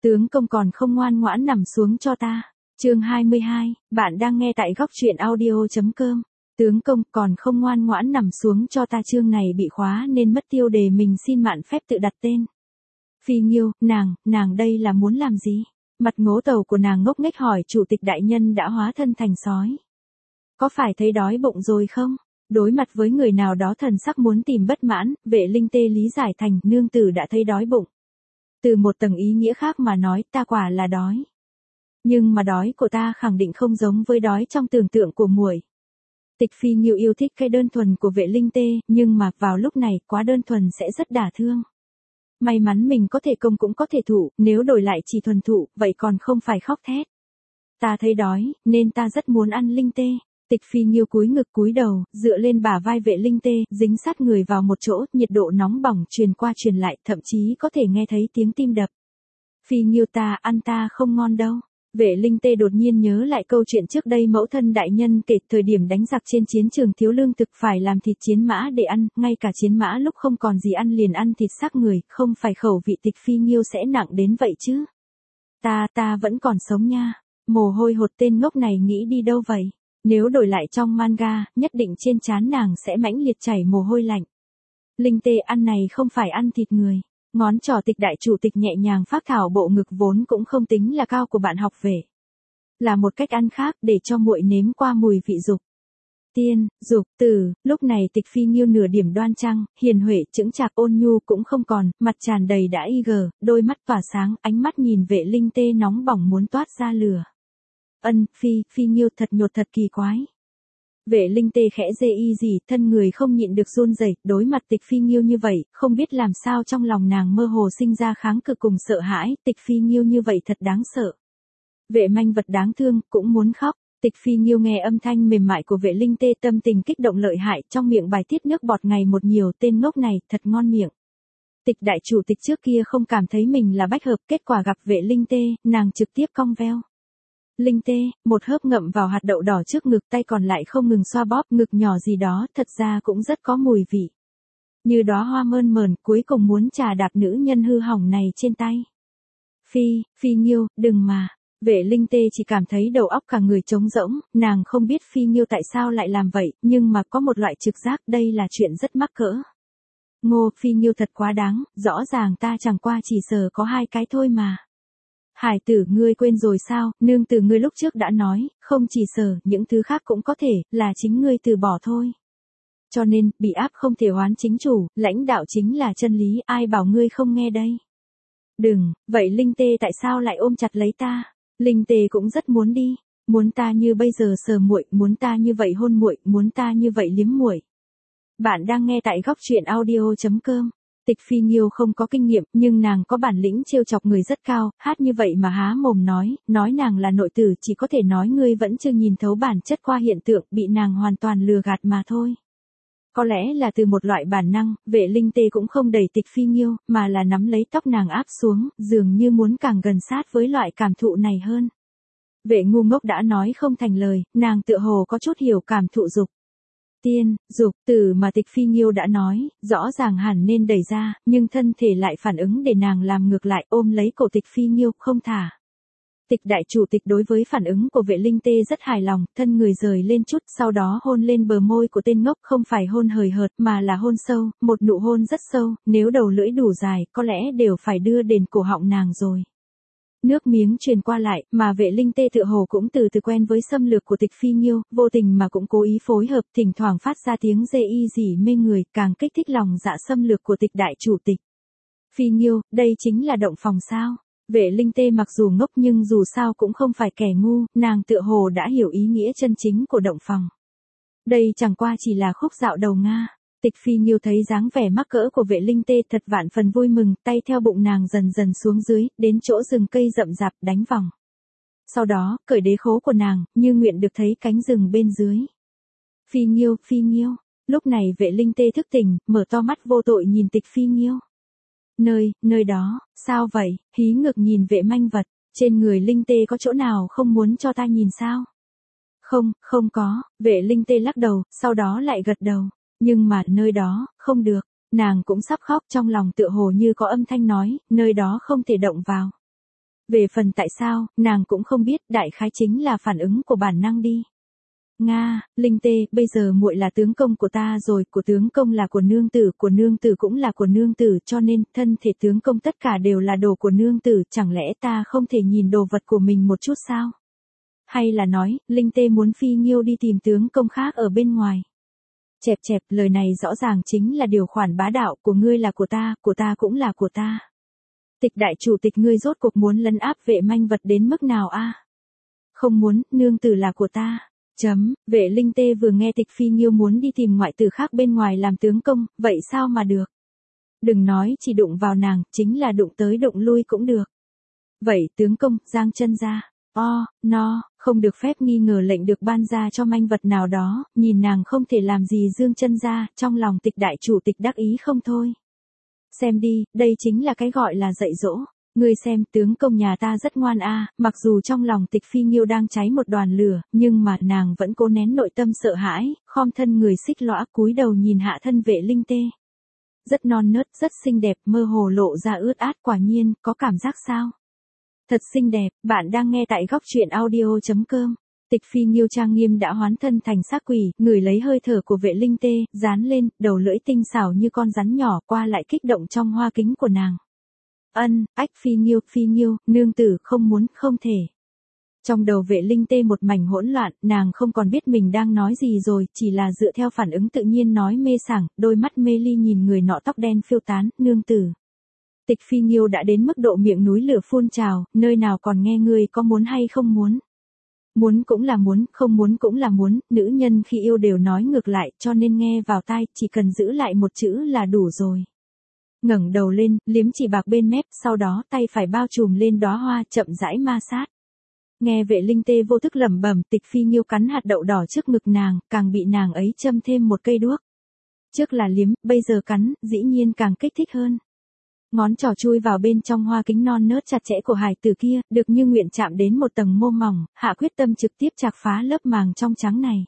Tướng công còn không ngoan ngoãn nằm xuống cho ta. Chương 22, bạn đang nghe tại góc truyện audio.com. Tướng công còn không ngoan ngoãn nằm xuống cho ta, chương này bị khóa nên mất tiêu đề, mình xin mạn phép tự đặt tên. Phi Nghiêu, nàng đây là muốn làm gì? Mặt ngố tàu của nàng ngốc nghếch hỏi chủ tịch đại nhân đã hóa thân thành sói. Có phải thấy đói bụng rồi không? Đối mặt với người nào đó thần sắc muốn tìm bất mãn, Vệ Linh Tê lý giải thành nương tử đã thấy đói bụng. Từ một tầng ý nghĩa khác mà nói, ta quả là đói. Nhưng mà đói của ta khẳng định không giống với đói trong tưởng tượng của muội. Tịch Phi Nghiêu yêu thích cái đơn thuần của Vệ Linh Tê, nhưng mà vào lúc này quá đơn thuần sẽ rất đả thương. May mắn mình có thể công cũng có thể thụ, nếu đổi lại chỉ thuần thụ, vậy còn không phải khóc thét. Ta thấy đói, nên ta rất muốn ăn Linh Tê. Tịch Phi Nghiêu cúi ngực cúi đầu, dựa lên bả vai Vệ Linh Tê, dính sát người vào một chỗ, nhiệt độ nóng bỏng truyền qua truyền lại, thậm chí có thể nghe thấy tiếng tim đập. Phi Nghiêu, ta ăn ta không ngon đâu. Vệ Linh Tê đột nhiên nhớ lại câu chuyện trước đây mẫu thân đại nhân kể, thời điểm đánh giặc trên chiến trường thiếu lương thực phải làm thịt chiến mã để ăn, ngay cả chiến mã lúc không còn gì ăn liền ăn thịt xác người, không phải khẩu vị Tịch Phi Nghiêu sẽ nặng đến vậy chứ. Ta vẫn còn sống nha. Mồ hôi hột, tên ngốc này nghĩ đi đâu vậy? Nếu đổi lại trong manga, nhất định trên trán nàng sẽ mãnh liệt chảy mồ hôi lạnh. Linh Tê, ăn này không phải ăn thịt người. Ngón trỏ Tịch đại chủ tịch nhẹ nhàng phác thảo bộ ngực vốn cũng không tính là cao của bạn học về. Là một cách ăn khác để cho muội nếm qua mùi vị dục. Tiên, dục, tử, lúc này Tịch Phi Nghiêu nửa điểm đoan trang, hiền huệ, chững chạc ôn nhu cũng không còn, mặt tràn đầy đã gờ, đôi mắt tỏa sáng, ánh mắt nhìn Vệ Linh Tê nóng bỏng muốn toát ra lửa. Phi Nghiêu thật nhột, thật kỳ quái. Vệ Linh Tê khẽ dê y gì, thân người không nhịn được run rẩy, đối mặt Tịch Phi Nghiêu như vậy, không biết làm sao trong lòng nàng mơ hồ sinh ra kháng cự cùng sợ hãi, Tịch Phi Nghiêu như vậy thật đáng sợ. Vệ manh vật đáng thương, cũng muốn khóc. Tịch Phi Nghiêu nghe âm thanh mềm mại của Vệ Linh Tê, tâm tình kích động lợi hại, trong miệng bài tiết nước bọt ngày một nhiều, tên ngốc này thật ngon miệng. Tịch đại chủ tịch trước kia không cảm thấy mình là bách hợp, kết quả gặp Vệ Linh Tê, nàng trực tiếp cong veo. Linh Tê, một hớp ngậm vào hạt đậu đỏ trước ngực, tay còn lại không ngừng xoa bóp ngực nhỏ gì đó, thật ra cũng rất có mùi vị. Như đóa hoa mơn mởn, cuối cùng muốn trà đạp nữ nhân hư hỏng này trên tay. Phi Nghiêu, đừng mà. Vệ Linh Tê chỉ cảm thấy đầu óc cả người trống rỗng, nàng không biết Phi Nghiêu tại sao lại làm vậy, nhưng mà có một loại trực giác đây là chuyện rất mắc cỡ. Phi Nghiêu thật quá đáng, rõ ràng ta chẳng qua chỉ sờ có 2 cái thôi mà. Hải tử, ngươi quên rồi sao, nương tử ngươi lúc trước đã nói, không chỉ sờ, những thứ khác cũng có thể, là chính ngươi từ bỏ thôi. Cho nên, bị áp không thể oán chính chủ, lãnh đạo chính là chân lý, ai bảo ngươi không nghe đây. Đừng, vậy Linh Tê tại sao lại ôm chặt lấy ta? Linh Tê cũng rất muốn đi, muốn ta như bây giờ sờ muội, muốn ta như vậy hôn muội, muốn ta như vậy liếm muội. Bạn đang nghe tại góc truyện audio.com. Tịch Phi Nghiêu không có kinh nghiệm, nhưng nàng có bản lĩnh trêu chọc người rất cao, hát như vậy mà há mồm nói nàng là nội tử, chỉ có thể nói ngươi vẫn chưa nhìn thấu bản chất qua hiện tượng, bị nàng hoàn toàn lừa gạt mà thôi. Có lẽ là từ một loại bản năng, Vệ Linh Tê cũng không đẩy Tịch Phi Nghiêu, mà là nắm lấy tóc nàng áp xuống, dường như muốn càng gần sát với loại cảm thụ này hơn. Vệ ngu ngốc đã nói không thành lời, nàng tựa hồ có chút hiểu cảm thụ dục. Tiên, dục, tử mà Tịch Phi Nghiêu đã nói, rõ ràng hẳn nên đẩy ra, nhưng thân thể lại phản ứng để nàng làm ngược lại, ôm lấy cổ Tịch Phi Nghiêu, không thả. Tịch đại chủ tịch đối với phản ứng của Vệ Linh Tê rất hài lòng, thân người rời lên chút, sau đó hôn lên bờ môi của tên ngốc, không phải hôn hời hợt, mà là hôn sâu, một nụ hôn rất sâu, nếu đầu lưỡi đủ dài, có lẽ đều phải đưa đến cổ họng nàng rồi. Nước miếng truyền qua lại, mà Vệ Linh Tê tựa hồ cũng từ từ quen với xâm lược của Tịch Phi Nghiêu, vô tình mà cũng cố ý phối hợp, thỉnh thoảng phát ra tiếng dê y dỉ mê người, càng kích thích lòng dạ xâm lược của Tịch đại chủ tịch. Phi Nghiêu, đây chính là động phòng sao? Vệ Linh Tê mặc dù ngốc nhưng dù sao cũng không phải kẻ ngu, nàng tựa hồ đã hiểu ý nghĩa chân chính của động phòng. Đây chẳng qua chỉ là khúc dạo đầu Nga. Tịch Phi Nghiêu thấy dáng vẻ mắc cỡ của Vệ Linh Tê thật vạn phần vui mừng, tay theo bụng nàng dần dần xuống dưới, đến chỗ rừng cây rậm rạp, đánh vòng. Sau đó, cởi đế khố của nàng, như nguyện được thấy cánh rừng bên dưới. Phi Nghiêu, lúc này Vệ Linh Tê thức tỉnh, mở to mắt vô tội nhìn Tịch Phi Nghiêu. Nơi đó, sao vậy, hí ngược nhìn Vệ manh vật, trên người Linh Tê có chỗ nào không muốn cho ta nhìn sao? Không có, Vệ Linh Tê lắc đầu, sau đó lại gật đầu. Nhưng mà, nơi đó, không được, nàng cũng sắp khóc, trong lòng tựa hồ như có âm thanh nói, nơi đó không thể động vào. Về phần tại sao, nàng cũng không biết, đại khái chính là phản ứng của bản năng đi. Nga, Linh Tê, bây giờ muội là tướng công của ta rồi, của tướng công là của nương tử cũng là của nương tử, cho nên, thân thể tướng công tất cả đều là đồ của nương tử, chẳng lẽ ta không thể nhìn đồ vật của mình một chút sao? Hay là nói, Linh Tê muốn Phi Nghiêu đi tìm tướng công khác ở bên ngoài? Chẹp chẹp, lời này rõ ràng chính là điều khoản bá đạo, của ngươi là của ta cũng là của ta. Tịch đại chủ tịch ngươi rốt cuộc muốn lấn áp Vệ Manh Vật đến mức nào a? Không muốn, nương tử là của ta. Vệ Linh Tê vừa nghe Tịch Phi Nghiêu muốn đi tìm ngoại tử khác bên ngoài làm tướng công, vậy sao mà được? Đừng nói chỉ đụng vào nàng, chính là đụng tới đụng lui cũng được. Vậy tướng công, giang chân ra. Không được phép nghi ngờ lệnh được ban ra cho Manh Vật nào đó, nhìn nàng không thể làm gì dương chân ra, trong lòng Tịch đại chủ tịch đắc ý không thôi. Xem đi, đây chính là cái gọi là dạy dỗ. Ngươi xem, tướng công nhà ta rất ngoan a, mặc dù trong lòng Tịch Phi Nghiêu đang cháy một đoàn lửa, nhưng mà nàng vẫn cố nén nội tâm sợ hãi, khom thân người xích lõa cúi đầu nhìn hạ thân Vệ Linh Tê. Rất non nớt, rất xinh đẹp, mơ hồ lộ ra ướt át, quả nhiên, có cảm giác sao? Thật xinh đẹp, bạn đang nghe tại góc truyện audio.com. Tịch Phi Nghiêu trang nghiêm đã hoán thân thành xác quỷ, ngửi lấy hơi thở của Vệ Linh Tê, dán lên, đầu lưỡi tinh xảo như con rắn nhỏ qua lại kích động trong hoa kính của nàng. Phi Nghiêu, nương tử không muốn, không thể. Trong đầu Vệ Linh Tê một mảnh hỗn loạn, nàng không còn biết mình đang nói gì rồi, chỉ là dựa theo phản ứng tự nhiên nói mê sảng, đôi mắt mê ly nhìn người nọ tóc đen phiêu tán, nương tử. Tịch Phi Nghiêu đã đến mức độ miệng núi lửa phun trào, nơi nào còn nghe ngươi có muốn hay không muốn. Muốn cũng là muốn, không muốn cũng là muốn, nữ nhân khi yêu đều nói ngược lại, cho nên nghe vào tai, chỉ cần giữ lại một chữ là đủ rồi. Ngẩng đầu lên, liếm chỉ bạc bên mép, sau đó tay phải bao trùm lên đóa hoa, chậm rãi ma sát. Nghe Vệ Linh Tê vô thức lẩm bẩm, Tịch Phi Nghiêu cắn hạt đậu đỏ trước ngực nàng, càng bị nàng ấy châm thêm một cây đuốc. Trước là liếm, bây giờ cắn, dĩ nhiên càng kích thích hơn. Ngón trỏ chui vào bên trong hoa kính non nớt chặt chẽ của hài tử kia, được như nguyện chạm đến một tầng mô mỏng, hạ quyết tâm trực tiếp chạc phá lớp màng trong trắng này.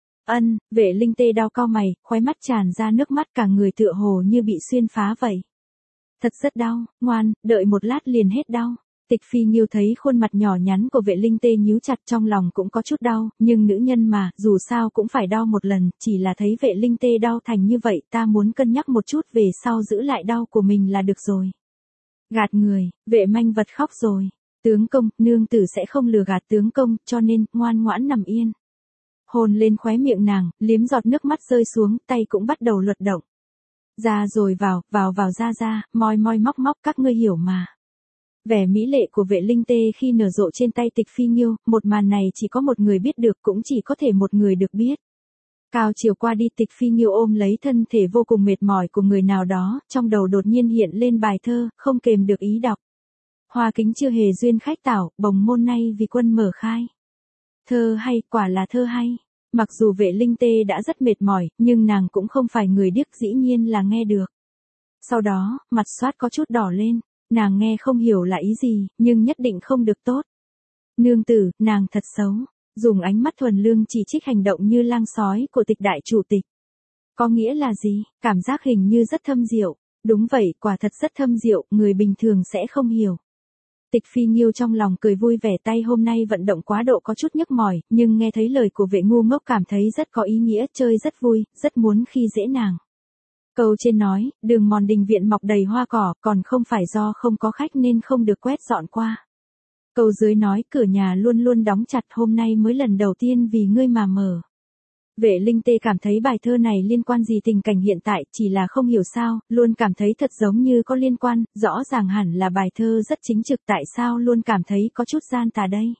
Vệ Linh Tê đau cau mày, khóe mắt tràn ra nước mắt, cả người tựa hồ như bị xuyên phá vậy. Thật rất đau, ngoan, đợi một lát liền hết đau. Tịch Phi Nghiêu thấy khuôn mặt nhỏ nhắn của Vệ Linh Tê nhíu chặt, trong lòng cũng có chút đau, nhưng nữ nhân mà, dù sao cũng phải đau một lần, chỉ là thấy Vệ Linh Tê đau thành như vậy, ta muốn cân nhắc một chút về sau giữ lại đau của mình là được rồi. Gạt người, Vệ Manh Vật khóc rồi. Tướng công, nương tử sẽ không lừa gạt tướng công, cho nên, ngoan ngoãn nằm yên. Hôn lên khóe miệng nàng, liếm giọt nước mắt rơi xuống, tay cũng bắt đầu luật động. Ra rồi vào ra, moi móc, các ngươi hiểu mà. Vẻ mỹ lệ của Vệ Linh Tê khi nở rộ trên tay Tịch Phi Nghiêu, một màn này chỉ có một người biết được, cũng chỉ có thể một người được biết. Cao chiều qua đi, Tịch Phi Nghiêu ôm lấy thân thể vô cùng mệt mỏi của người nào đó, trong đầu đột nhiên hiện lên bài thơ, không kềm được ý đọc. Hoa kính chưa hề duyên khách tảo, bồng môn nay vì quân mở khai. Thơ hay, quả là thơ hay. Mặc dù Vệ Linh Tê đã rất mệt mỏi, nhưng nàng cũng không phải người điếc, dĩ nhiên là nghe được. Sau đó, mặt xoát có chút đỏ lên, nàng nghe không hiểu là ý gì, nhưng nhất định không được tốt. Nương tử, nàng thật xấu, dùng ánh mắt thuần lương chỉ trích hành động như lang sói của Tịch đại chủ tịch. Có nghĩa là gì? Cảm giác hình như rất thâm diệu. Đúng vậy, quả thật rất thâm diệu, người bình thường sẽ không hiểu. Tịch Phi Nghiêu trong lòng cười vui vẻ, tay hôm nay vận động quá độ có chút nhức mỏi, nhưng nghe thấy lời của Vệ ngu ngốc cảm thấy rất có ý nghĩa, chơi rất vui, rất muốn khi dễ nàng. Câu trên nói, đường mòn đình viện mọc đầy hoa cỏ, còn không phải do không có khách nên không được quét dọn qua. Câu dưới nói, cửa nhà luôn luôn đóng chặt, hôm nay mới lần đầu tiên vì ngươi mà mở. Vệ Linh Tê cảm thấy bài thơ này liên quan gì tình cảnh hiện tại, chỉ là không hiểu sao, luôn cảm thấy thật giống như có liên quan, rõ ràng hẳn là bài thơ rất chính trực, tại sao luôn cảm thấy có chút gian tà đây.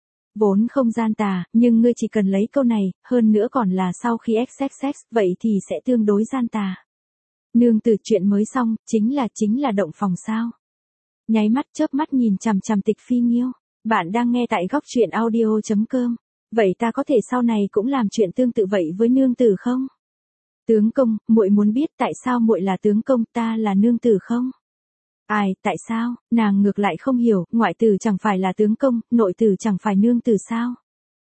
Vốn không gian tà, nhưng ngươi chỉ cần lấy câu này, hơn nữa còn là sau khi XXX, vậy thì sẽ tương đối gian tà. Nương tử, chuyện mới xong, chính là động phòng sao. Nháy mắt chớp mắt nhìn chằm chằm Tịch Phi Nghiêu. Bạn đang nghe tại góc truyện audio.com. Vậy ta có thể sau này cũng làm chuyện tương tự vậy với nương tử không? Tướng công, muội muốn biết tại sao muội là tướng công, ta là nương tử không? Ai, tại sao? Nàng ngược lại không hiểu, ngoại tử chẳng phải là tướng công, nội tử chẳng phải nương tử sao?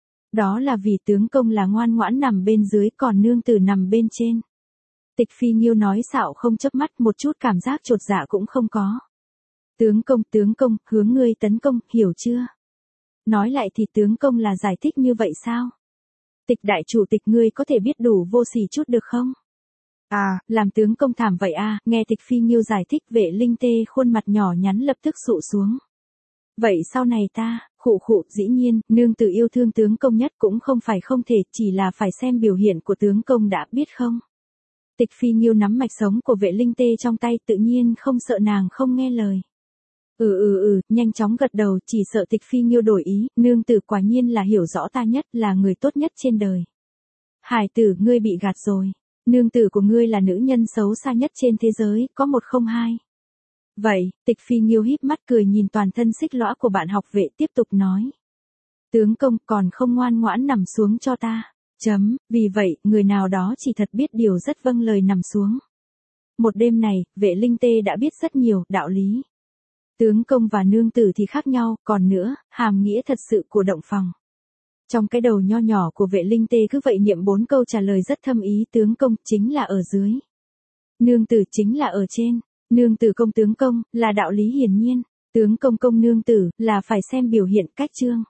Đó là vì tướng công là ngoan ngoãn nằm bên dưới, còn nương tử nằm bên trên. Tịch Phi Nghiêu nói xạo không chớp mắt, một chút cảm giác chột dạ cũng không có. Tướng công, hướng ngươi tấn công, hiểu chưa? Nói lại thì tướng công là giải thích như vậy sao? Tịch đại chủ tịch ngươi có thể biết đủ vô sỉ chút được không? À, làm tướng công thảm vậy à, nghe tịch phi nghiêu giải thích Vệ Linh Tê khuôn mặt nhỏ nhắn lập tức sụ xuống. Vậy sau này ta, khụ dĩ nhiên, nương tử yêu thương tướng công nhất cũng không phải không thể, chỉ là phải xem biểu hiện của tướng công đã biết không? Tịch phi nghiêu nắm mạch sống của Vệ Linh Tê trong tay tự nhiên không sợ nàng không nghe lời. Nhanh chóng gật đầu, chỉ sợ tịch phi nghiêu đổi ý, nương tử quả nhiên là hiểu rõ ta nhất, là người tốt nhất trên đời. Hải tử, ngươi bị gạt rồi. Nương tử của ngươi là nữ nhân xấu xa nhất trên thế giới, có một không hai. Vậy, tịch phi nghiêu híp mắt cười nhìn toàn thân xích lõa của bạn học vệ tiếp tục nói. Tướng công còn không ngoan ngoãn nằm xuống cho ta. Vì vậy, người nào đó chỉ thật biết điều rất vâng lời nằm xuống. Một đêm này, Vệ Linh Tê đã biết rất nhiều đạo lý. Tướng công và nương tử thì khác nhau, còn nữa, hàm nghĩa thật sự của động phòng. Trong cái đầu nho nhỏ của Vệ Linh Tê cứ vậy niệm 4 câu trả lời rất thâm ý, tướng công chính là ở dưới. Nương tử chính là ở trên. Nương tử công tướng công, là đạo lý hiển nhiên. Tướng công công nương tử, là phải xem biểu hiện cách chương.